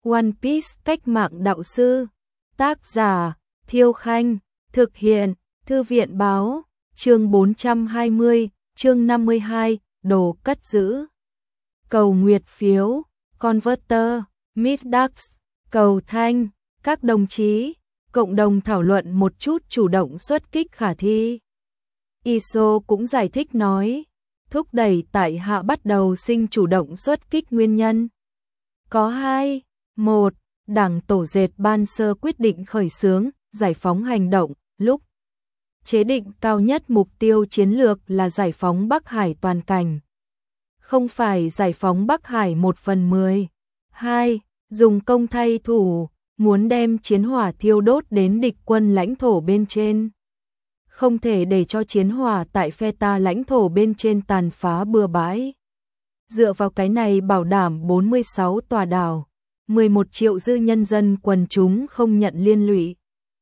One Piece cách mạng đạo sư. Tác giả Thiêu Khanh. Thực hiện Thư viện báo. Chương 420, chương 52, đồ cất giữ. Cầu nguyệt phiếu, Converter, Midax, cầu thanh, các đồng chí, cộng đồng thảo luận một chút chủ động xuất kích khả thi. ISO cũng giải thích nói, thúc đẩy tại hạ bắt đầu sinh chủ động xuất kích nguyên nhân. Có hai, một, Đảng tổ dệt ban sơ quyết định khởi xướng, giải phóng hành động, lúc chế định cao nhất mục tiêu chiến lược là giải phóng Bắc Hải toàn cảnh. Không phải giải phóng Bắc Hải 1/10. 2. Dùng công thay thủ, muốn đem chiến hỏa thiêu đốt đến địch quân lãnh thổ bên trên. Không thể để cho chiến hỏa tại phe ta lãnh thổ bên trên tàn phá bừa bãi. Dựa vào cái này bảo đảm 46 tòa đảo, 11 triệu dư nhân dân quần chúng không nhận liên lụy.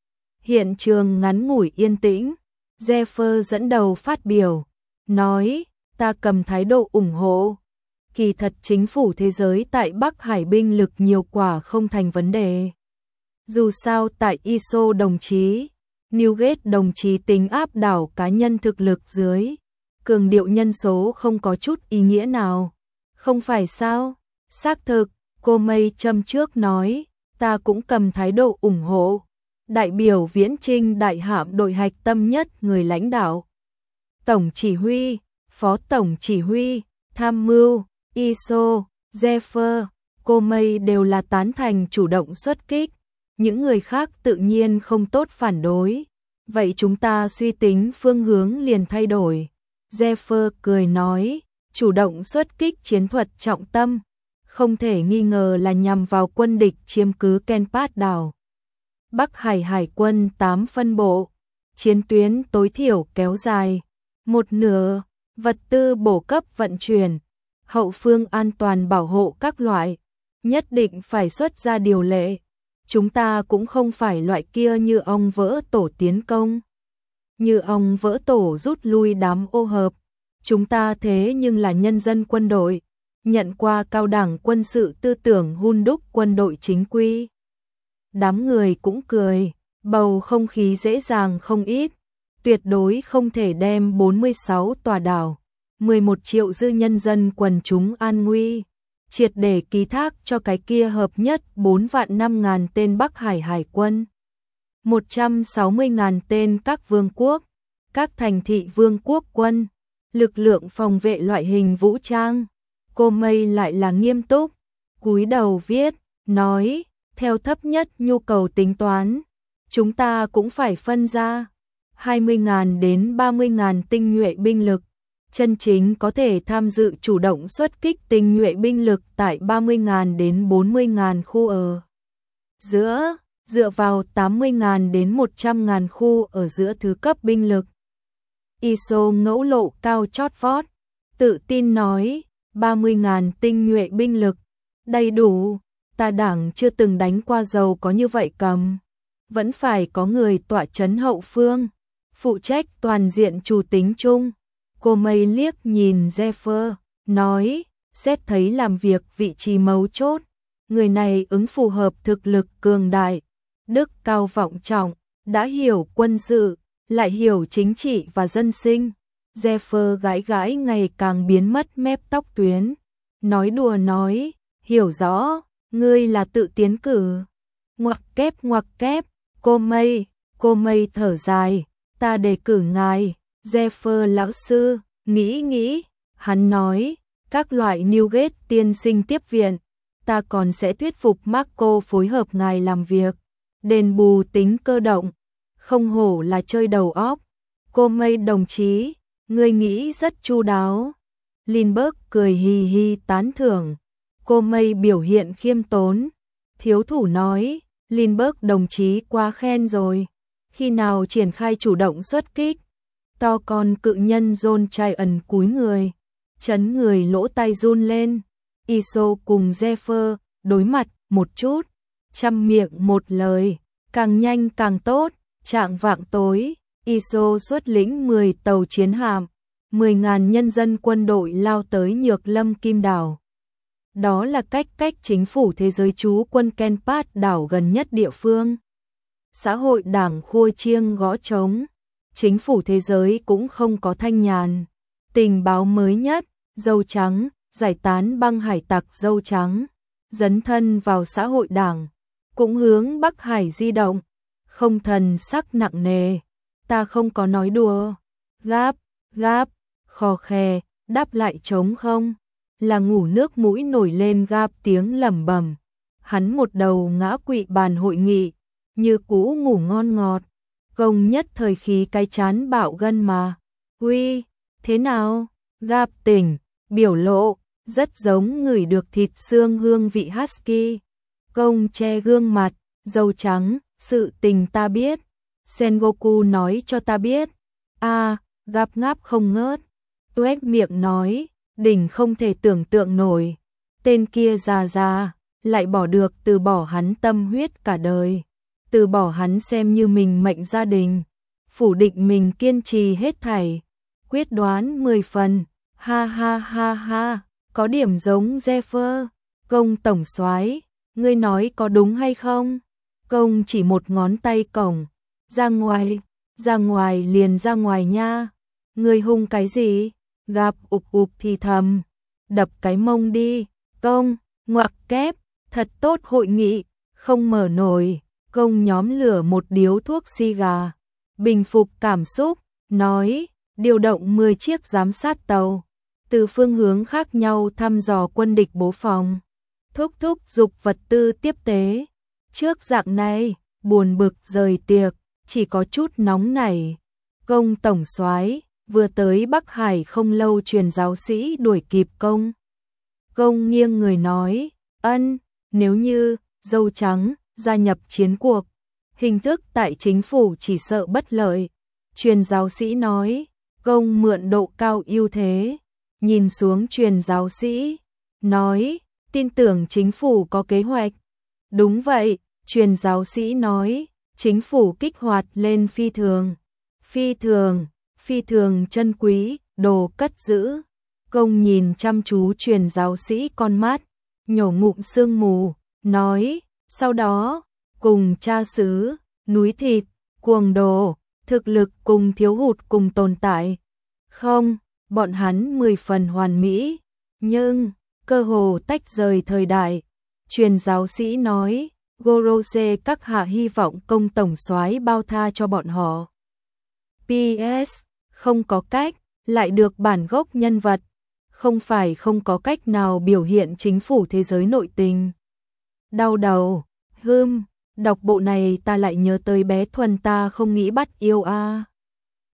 Hiện trường ngắn ngủi yên tĩnh, Zephyr dẫn đầu phát biểu, nói, ta cầm thái độ ủng hộ. Kỳ thật chính phủ thế giới tại Bắc Hải binh lực nhiều quả không thành vấn đề. Dù sao tại ISO đồng chí, Newgate đồng chí tính áp đảo cá nhân thực lực dưới, cường điệu nhân số không có chút ý nghĩa nào. Không phải sao? Xác thực, cô Mây châm trước nói, ta cũng cầm thái độ ủng hộ. Đại biểu viễn trinh đại hạm đội hạch tâm nhất người lãnh đạo. Tổng chỉ huy, phó tổng chỉ huy, tham mưu, ISO, Zephyr, cô Mây đều là tán thành chủ động xuất kích. Những người khác tự nhiên không tốt phản đối. Vậy chúng ta suy tính phương hướng liền thay đổi. Zephyr cười nói, chủ động xuất kích chiến thuật trọng tâm, không thể nghi ngờ là nhằm vào quân địch chiếm cứ Kenpat đảo. Bắc Hải Hải quân 8 phân bộ, chiến tuyến tối thiểu kéo dài, 1/2, vật tư bổ cấp vận chuyển, hậu phương an toàn bảo hộ các loại, nhất định phải xuất ra điều lệ. Chúng ta cũng không phải loại kia như ong vỡ tổ tiến công, như ong vỡ tổ rút lui đám ô hợp. Chúng ta thế nhưng là nhân dân quân đội, nhận qua cao đẳng quân sự tư tưởng hun đúc quân đội chính quy. Đám người cũng cười, bầu không khí dễ dàng không ít, tuyệt đối không thể đem 46 tòa đảo, 11 triệu dư nhân dân quần chúng an nguy, triệt để ký thác cho cái kia hợp nhất 4.500.000 tên Bắc Hải Hải quân, 160.000 tên các vương quốc, các thành thị vương quốc quân, lực lượng phòng vệ loại hình vũ trang. Cô Mây lại là nghiêm túc, cúi đầu viết, nói, theo thấp nhất nhu cầu tính toán, chúng ta cũng phải phân ra 20.000 đến 30.000 tinh nhuệ binh lực, chân chính có thể tham dự chủ động xuất kích tinh nhuệ binh lực tại 30.000 đến 40.000 khu ở giữa, dựa vào 80.000 đến 100.000 khu ở giữa thứ cấp binh lực. ISO ngẫu lộ cao chót vót, tự tin nói, 30.000 tinh nhuệ binh lực, đầy đủ, ta đảng chưa từng đánh qua giàu có như vậy cầm. Vẫn phải có người tọa chấn hậu phương, phụ trách toàn diện chủ tính chung. Cô Mây liếc nhìn Zephyr, nói, xét thấy làm việc vị trí mấu chốt, người này ứng phù hợp thực lực cường đại, đức cao vọng trọng, đã hiểu quân sự, lại hiểu chính trị và dân sinh. Zephyr gãi gãi ngày càng biến mất mép tóc tuyến, nói đùa nói, hiểu rõ, ngươi là tự tiến cử. Ngoặc kép, cô Mây thở dài, ta đề cử ngài. Zephyr lão sư, nghĩ, hắn nói, các loại Newgate tiên sinh tiếp viện, ta còn sẽ thuyết phục Marco phối hợp ngài làm việc, đền bù tính cơ động, không hổ là chơi đầu óc. Cô Mây đồng chí, ngươi nghĩ rất chu đáo. Lindbergh cười hì hì tán thưởng, cô Mây biểu hiện khiêm tốn. Thiếu thủ nói, Lindbergh đồng chí quá khen rồi, khi nào triển khai chủ động xuất kích. To con cự nhân John Tryon cúi người, chấn người lỗ tai run lên. ISO cùng Zephyr đối mặt một chút, chăm miệng một lời, càng nhanh càng tốt. Trạng vạng tối, ISO xuất lĩnh 10 tàu chiến hạm, 10.000 nhân dân quân đội lao tới Nhược Lâm Kim Đảo. đó là cách chính phủ thế giới trú quân Kenpat đảo gần nhất địa phương. Xã hội đảng khua chiêng gõ trống, chính phủ thế giới cũng không có thanh nhàn. Tình báo mới nhất, dâu trắng, giải tán băng hải tặc dâu trắng, dấn thân vào xã hội đảng, cũng hướng Bắc Hải di động, không thần sắc nặng nề. Ta không có nói đùa. Gáp, khò khè, đáp lại trống không. Là ngủ nước mũi nổi lên gáp tiếng lẩm bẩm. Hắn một đầu ngã quỵ bàn hội nghị, như cũ ngủ ngon ngọt. Công nhất thời khí cái chán bạo gân mà. Uy, thế nào? Gáp tỉnh, biểu lộ, rất giống ngửi được thịt xương hương vị husky. Công che gương mặt, dâu trắng, sự tình ta biết. Sengoku nói cho ta biết. Gáp ngáp không ngớt. Tuét miệng nói, đỉnh không thể tưởng tượng nổi. Tên kia già, lại bỏ được từ bỏ hắn tâm huyết cả đời. Từ bỏ hắn xem như mình mệnh gia đình. Phủ định mình kiên trì hết thảy. Quyết đoán 10 phần. Ha, có điểm giống Zephyr. Công tổng soái, ngươi nói có đúng hay không? Công chỉ một ngón tay cổng. Ra ngoài liền ra ngoài nha. Ngươi hung cái gì? Gặp ụp thì thầm. Đập cái mông đi. Công, ngoặc kép, thật tốt hội nghị, không mở nổi. Công nhóm lửa một điếu thuốc xì gà. Bình phục cảm xúc, nói, điều động 10 chiếc giám sát tàu. Từ phương hướng khác nhau thăm dò quân địch bố phòng. Thúc giục vật tư tiếp tế. Trước dạng này, buồn bực rời tiệc, chỉ có chút nóng nảy. Công tổng soái, vừa tới Bắc Hải không lâu truyền giáo sĩ đuổi kịp công. Công nghiêng người nói, nếu như dâu trắng gia nhập chiến cuộc, hình thức tại chính phủ chỉ sợ bất lợi. Truyền giáo sĩ nói, công mượn độ cao ưu thế, nhìn xuống truyền giáo sĩ, nói, tin tưởng chính phủ có kế hoạch. Đúng vậy, truyền giáo sĩ nói, chính phủ kích hoạt lên phi thường chân quý, đồ cất giữ. Công nhìn chăm chú truyền giáo sĩ con mắt, nhổ ngụm sương mù, nói, sau đó, cùng cha xứ, núi thịt, cuồng đồ, thực lực cùng thiếu hụt cùng tồn tại. Không, bọn hắn 10 phần hoàn mỹ, nhưng, cơ hồ tách rời thời đại. Truyền giáo sĩ nói, Gorose các hạ hy vọng công tổng soái bao tha cho bọn họ. PS, không có cách, lại được bản gốc nhân vật. Không phải không có cách nào biểu hiện chính phủ thế giới nội tình. Đau đầu, đọc bộ này ta lại nhớ tới bé Thuần ta không nghĩ bắt yêu